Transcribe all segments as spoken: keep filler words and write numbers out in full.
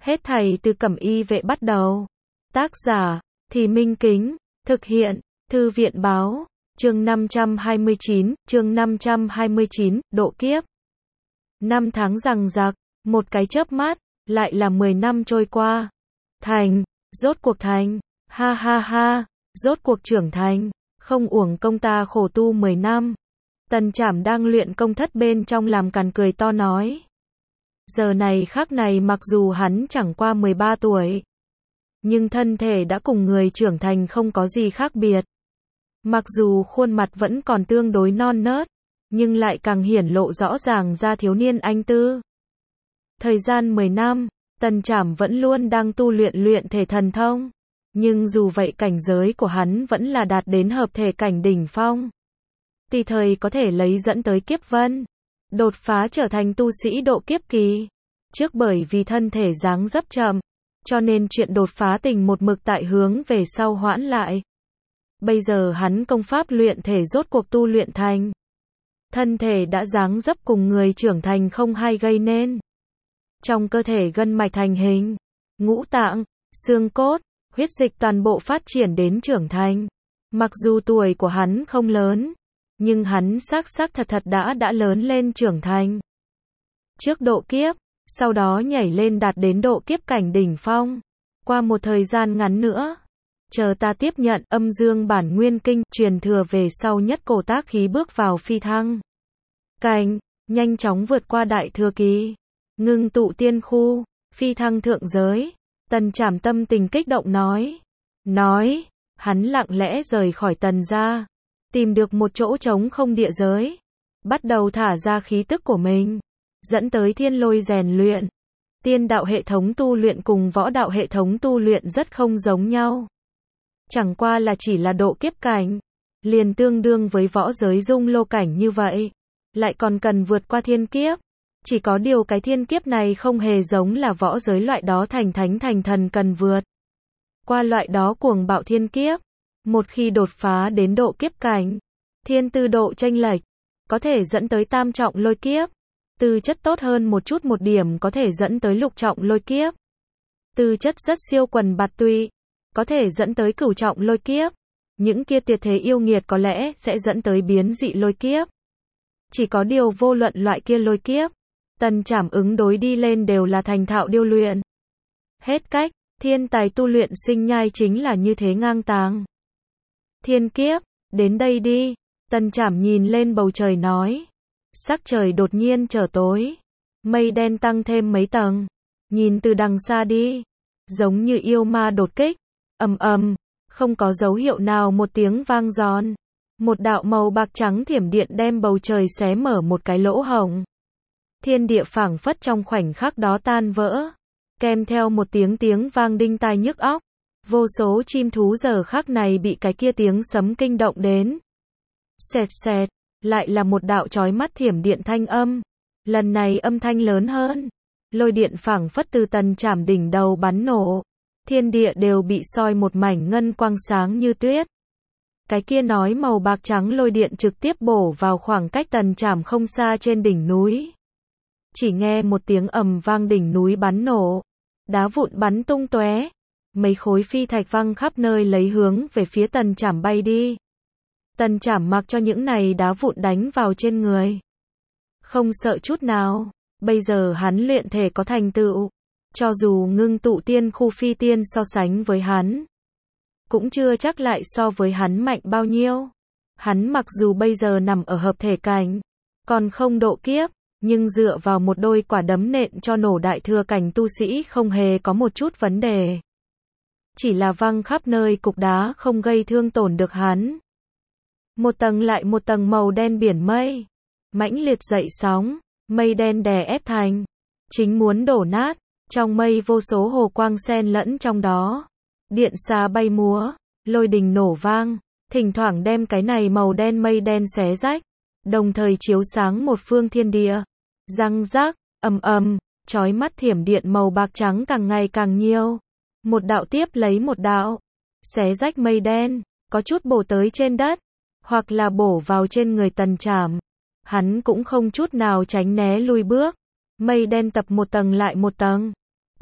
Hết thảy từ Cẩm Y Vệ bắt đầu. Tác giả, Thì Minh Kính, thực hiện, Thư viện Báo, chương năm trăm hai mươi chín, chương năm trăm hai mươi chín, độ kiếp. Năm tháng giằng giặc, một cái chớp mắt, lại là mười năm trôi qua. Thành, rốt cuộc thành, ha ha ha, rốt cuộc trưởng thành, không uổng công ta khổ tu mười năm. Tần Trảm đang luyện công thất bên trong làm càn cười to nói. Giờ này khắc này mặc dù hắn chẳng qua mười ba tuổi, nhưng thân thể đã cùng người trưởng thành không có gì khác biệt. Mặc dù khuôn mặt vẫn còn tương đối non nớt, nhưng lại càng hiển lộ rõ ràng ra thiếu niên anh tư. Thời gian mười năm, Tần Trảm vẫn luôn đang tu luyện luyện thể thần thông, nhưng dù vậy cảnh giới của hắn vẫn là đạt đến hợp thể cảnh đỉnh phong. Tùy thời có thể lấy dẫn tới kiếp vân, đột phá trở thành tu sĩ độ kiếp kỳ. Trước bởi vì thân thể dáng dấp chậm, cho nên chuyện đột phá tình một mực tại hướng về sau hoãn lại. Bây giờ hắn công pháp luyện thể rốt cuộc tu luyện thành. Thân thể đã dáng dấp cùng người trưởng thành không hay gây nên. Trong cơ thể gân mạch thành hình, ngũ tạng, xương cốt, huyết dịch toàn bộ phát triển đến trưởng thành. Mặc dù tuổi của hắn không lớn, nhưng hắn xác xác thật thật đã đã lớn lên trưởng thành. Trước độ kiếp, sau đó nhảy lên đạt đến độ kiếp cảnh đỉnh phong. Qua một thời gian ngắn nữa, chờ ta tiếp nhận âm dương bản nguyên kinh truyền thừa về sau nhất cổ tác khí bước vào phi thăng cảnh, nhanh chóng vượt qua đại thừa kỳ, ngưng tụ tiên khu, phi thăng thượng giới. Tần Trảm tâm tình kích động nói. Nói, hắn lặng lẽ rời khỏi Tần gia, tìm được một chỗ trống không địa giới, bắt đầu thả ra khí tức của mình, dẫn tới thiên lôi rèn luyện. Tiên đạo hệ thống tu luyện cùng võ đạo hệ thống tu luyện rất không giống nhau. Chẳng qua là chỉ là độ kiếp cảnh, liền tương đương với võ giới dung lô cảnh như vậy, lại còn cần vượt qua thiên kiếp. Chỉ có điều cái thiên kiếp này không hề giống là võ giới loại đó thành thánh thành thần cần vượt qua loại đó cuồng bạo thiên kiếp. Một khi đột phá đến độ kiếp cảnh, thiên tư độ chênh lệch, có thể dẫn tới tam trọng lôi kiếp. Tư chất tốt hơn một chút một điểm có thể dẫn tới lục trọng lôi kiếp. Tư chất rất siêu quần bạt tụy, có thể dẫn tới cửu trọng lôi kiếp. Những kia tuyệt thế yêu nghiệt có lẽ sẽ dẫn tới biến dị lôi kiếp. Chỉ có điều vô luận loại kia lôi kiếp, Tần Trảm ứng đối đi lên đều là thành thạo điêu luyện. Hết cách, thiên tài tu luyện sinh nhai chính là như thế ngang tàng. Thiên kiếp, đến đây đi. Tần Trảm nhìn lên bầu trời nói. Sắc trời đột nhiên trở tối, mây đen tăng thêm mấy tầng. Nhìn từ đằng xa đi, giống như yêu ma đột kích. Ầm ầm, không có dấu hiệu nào một tiếng vang giòn. Một đạo màu bạc trắng thiểm điện đem bầu trời xé mở một cái lỗ hổng. Thiên địa phảng phất trong khoảnh khắc đó tan vỡ, kèm theo một tiếng tiếng vang đinh tai nhức óc. Vô số chim thú giờ khắc này bị cái kia tiếng sấm kinh động đến. Xẹt xẹt, lại là một đạo chói mắt thiểm điện thanh âm. Lần này âm thanh lớn hơn. Lôi điện phảng phất từ Tần Trảm đỉnh đầu bắn nổ. Thiên địa đều bị soi một mảnh ngân quang sáng như tuyết. Cái kia nói màu bạc trắng lôi điện trực tiếp bổ vào khoảng cách Tần Trảm không xa trên đỉnh núi. Chỉ nghe một tiếng ầm vang đỉnh núi bắn nổ. Đá vụn bắn tung tóe. Mấy khối phi thạch văng khắp nơi lấy hướng về phía Tần Trảm bay đi. Tần Trảm mặc cho những này đá vụn đánh vào trên người, không sợ chút nào. Bây giờ hắn luyện thể có thành tựu, cho dù ngưng tụ tiên khu phi tiên so sánh với hắn, cũng chưa chắc lại so với hắn mạnh bao nhiêu. Hắn mặc dù bây giờ nằm ở hợp thể cảnh, còn không độ kiếp, nhưng dựa vào một đôi quả đấm nện cho nổ đại thừa cảnh tu sĩ không hề có một chút vấn đề. Chỉ là văng khắp nơi cục đá không gây thương tổn được hắn. Một tầng lại một tầng màu đen biển mây, mãnh liệt dậy sóng, mây đen đè ép thành, chính muốn đổ nát. Trong mây vô số hồ quang xen lẫn trong đó, điện xà bay múa, lôi đình nổ vang, thỉnh thoảng đem cái này màu đen mây đen xé rách, đồng thời chiếu sáng một phương thiên địa. Răng rác, ầm ầm, chói mắt thiểm điện màu bạc trắng càng ngày càng nhiều, một đạo tiếp lấy một đạo, xé rách mây đen, có chút bổ tới trên đất, hoặc là bổ vào trên người Tần Trảm. Hắn cũng không chút nào tránh né lui bước, mây đen tập một tầng lại một tầng,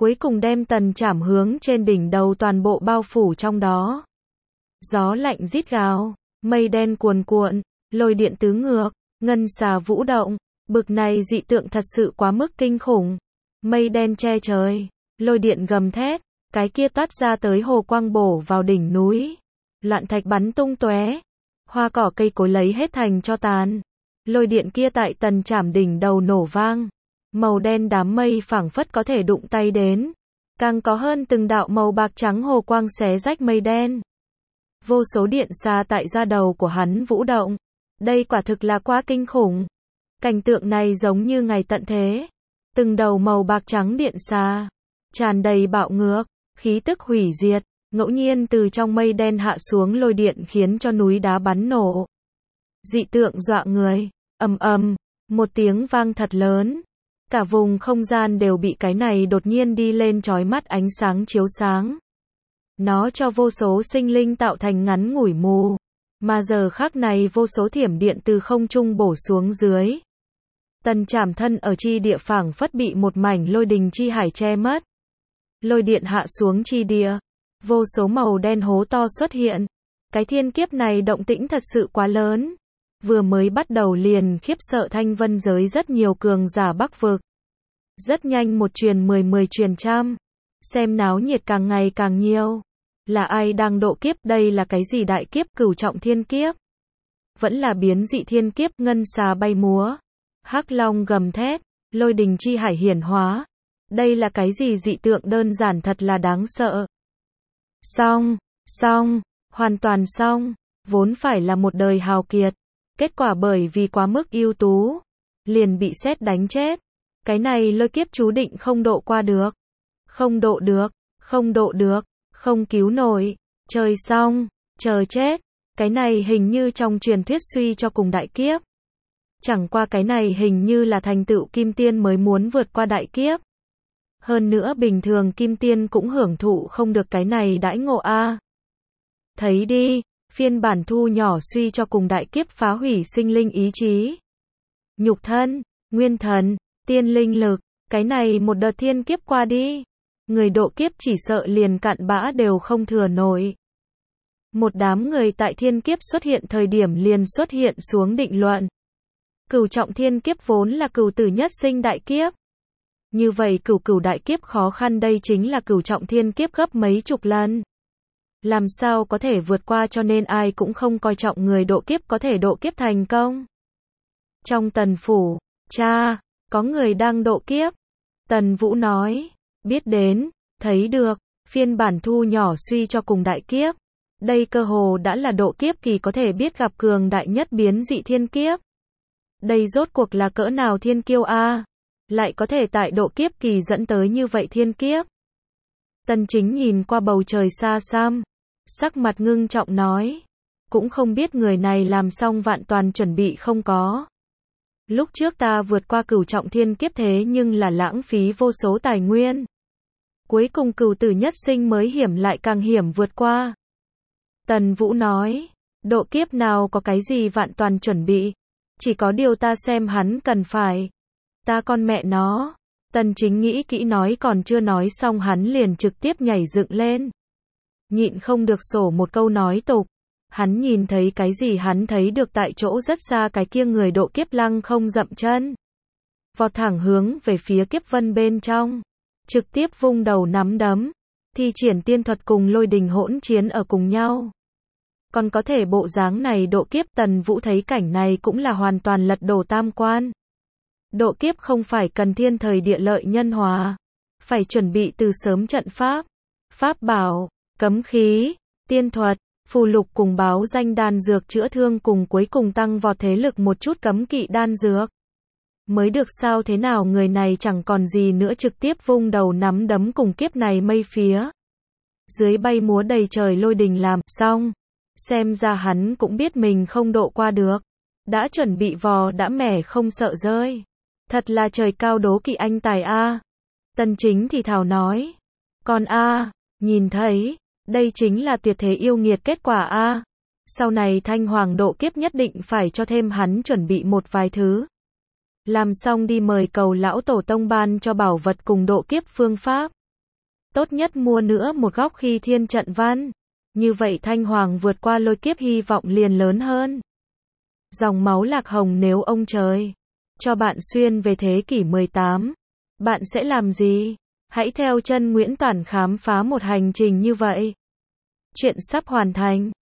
cuối cùng đem Tần Trảm hướng trên đỉnh đầu toàn bộ bao phủ trong đó. Gió lạnh rít gào, mây đen cuồn cuộn, lôi điện tứ ngược, ngân xà vũ động, bực này dị tượng thật sự quá mức kinh khủng. Mây đen che trời, lôi điện gầm thét, cái kia toát ra tới hồ quang bổ vào đỉnh núi. Loạn thạch bắn tung tóe, hoa cỏ cây cối lấy hết thành cho tàn. Lôi điện kia tại Tần Trảm đỉnh đầu nổ vang. Màu đen đám mây phảng phất có thể đụng tay đến. Càng có hơn từng đạo màu bạc trắng hồ quang xé rách mây đen. Vô số điện xà tại da đầu của hắn vũ động. Đây quả thực là quá kinh khủng. Cảnh tượng này giống như ngày tận thế. Từng đầu màu bạc trắng điện xà, tràn đầy bạo ngược, khí tức hủy diệt, ngẫu nhiên từ trong mây đen hạ xuống lôi điện khiến cho núi đá bắn nổ. Dị tượng dọa người, ầm ầm, một tiếng vang thật lớn. Cả vùng không gian đều bị cái này đột nhiên đi lên chói mắt ánh sáng chiếu sáng. Nó cho vô số sinh linh tạo thành ngắn ngủi mù. Mà giờ khắc này vô số thiểm điện từ không trung bổ xuống dưới. Tần Trảm thân ở chi địa phảng phất bị một mảnh lôi đình chi hải che mất. Lôi điện hạ xuống chi địa. Vô số màu đen hố to xuất hiện. Cái thiên kiếp này động tĩnh thật sự quá lớn. Vừa mới bắt đầu liền khiếp sợ thanh vân giới rất nhiều cường giả Bắc vực. Rất nhanh một truyền mười mười truyền trăm. Xem náo nhiệt càng ngày càng nhiều. Là ai đang độ kiếp, đây là cái gì đại kiếp, cửu trọng thiên kiếp? Vẫn là biến dị thiên kiếp, ngân xà bay múa. Hắc long gầm thét, lôi đình chi hải hiển hóa. Đây là cái gì dị tượng, đơn giản thật là đáng sợ. Xong, xong, hoàn toàn xong. Vốn phải là một đời hào kiệt. Kết quả bởi vì quá mức ưu tú. Liền bị sét đánh chết. Cái này lôi kiếp chú định không độ qua được. Không độ được, không độ được, không cứu nổi. Trời xong, chờ chết. Cái này hình như trong truyền thuyết suy cho cùng đại kiếp. Chẳng qua cái này hình như là thành tựu kim tiên mới muốn vượt qua đại kiếp. Hơn nữa bình thường kim tiên cũng hưởng thụ không được cái này đãi ngộ a. Thấy đi, phiên bản thu nhỏ suy cho cùng đại kiếp phá hủy sinh linh ý chí. Nhục thân, nguyên thần, tiên linh lực, cái này một đợt thiên kiếp qua đi. Người độ kiếp chỉ sợ liền cặn bã đều không thừa nổi. Một đám người tại thiên kiếp xuất hiện thời điểm liền xuất hiện xuống định luận. Cửu trọng thiên kiếp vốn là cửu tử nhất sinh đại kiếp. Như vậy cửu cửu đại kiếp khó khăn, đây chính là cửu trọng thiên kiếp gấp mấy chục lần. Làm sao có thể vượt qua, cho nên ai cũng không coi trọng người độ kiếp có thể độ kiếp thành công. Trong Tần phủ, cha, có người đang độ kiếp. Tần Vũ nói, biết đến, thấy được, phiên bản thu nhỏ suy cho cùng đại kiếp. Đây cơ hồ đã là độ kiếp kỳ, có thể biết gặp cường đại nhất biến dị thiên kiếp. Đây rốt cuộc là cỡ nào thiên kiêu a? Lại có thể tại độ kiếp kỳ dẫn tới như vậy thiên kiếp. Tần Chính nhìn qua bầu trời xa xăm, sắc mặt ngưng trọng nói, cũng không biết người này làm xong vạn toàn chuẩn bị không có. Lúc trước ta vượt qua cửu trọng thiên kiếp thế nhưng là lãng phí vô số tài nguyên. Cuối cùng cửu tử nhất sinh mới hiểm lại càng hiểm vượt qua. Tần Vũ nói, độ kiếp nào có cái gì vạn toàn chuẩn bị, chỉ có điều ta xem hắn cần phải. Ta con mẹ nó. Tần Chính nghĩ kỹ nói còn chưa nói xong hắn liền trực tiếp nhảy dựng lên. Nhịn không được sổ một câu nói tục. Hắn nhìn thấy cái gì, hắn thấy được tại chỗ rất xa cái kia người độ kiếp lăng không dậm chân. Vọt thẳng hướng về phía kiếp vân bên trong. Trực tiếp vung đầu nắm đấm. Thi triển tiên thuật cùng lôi đình hỗn chiến ở cùng nhau. Còn có thể bộ dáng này độ kiếp, Tần Vũ thấy cảnh này cũng là hoàn toàn lật đổ tam quan. Độ kiếp không phải cần thiên thời địa lợi nhân hòa. Phải chuẩn bị từ sớm trận pháp, pháp bảo, cấm khí, tiên thuật, phù lục cùng báo danh đan dược chữa thương cùng cuối cùng tăng vọt thế lực một chút cấm kỵ đan dược. Mới được sao, thế nào người này chẳng còn gì nữa, trực tiếp vung đầu nắm đấm cùng kiếp này mây phía. Dưới bay múa đầy trời lôi đình làm xong. Xem ra hắn cũng biết mình không độ qua được. Đã chuẩn bị vò đã mẻ không sợ rơi. Thật là trời cao đố kỵ anh tài a. Tần Chính thì thào nói. Còn a, nhìn thấy, đây chính là tuyệt thế yêu nghiệt kết quả a. Sau này Thanh Hoàng độ kiếp nhất định phải cho thêm hắn chuẩn bị một vài thứ. Làm xong đi mời cầu lão tổ tông ban cho bảo vật cùng độ kiếp phương pháp. Tốt nhất mua nữa một góc khi thiên trận văn. Như vậy Thanh Hoàng vượt qua lôi kiếp hy vọng liền lớn hơn. Dòng máu lạc hồng nếu ông trời cho bạn xuyên về thế kỷ mười tám, bạn sẽ làm gì? Hãy theo chân Nguyễn Toản khám phá một hành trình như vậy. Chuyện sắp hoàn thành.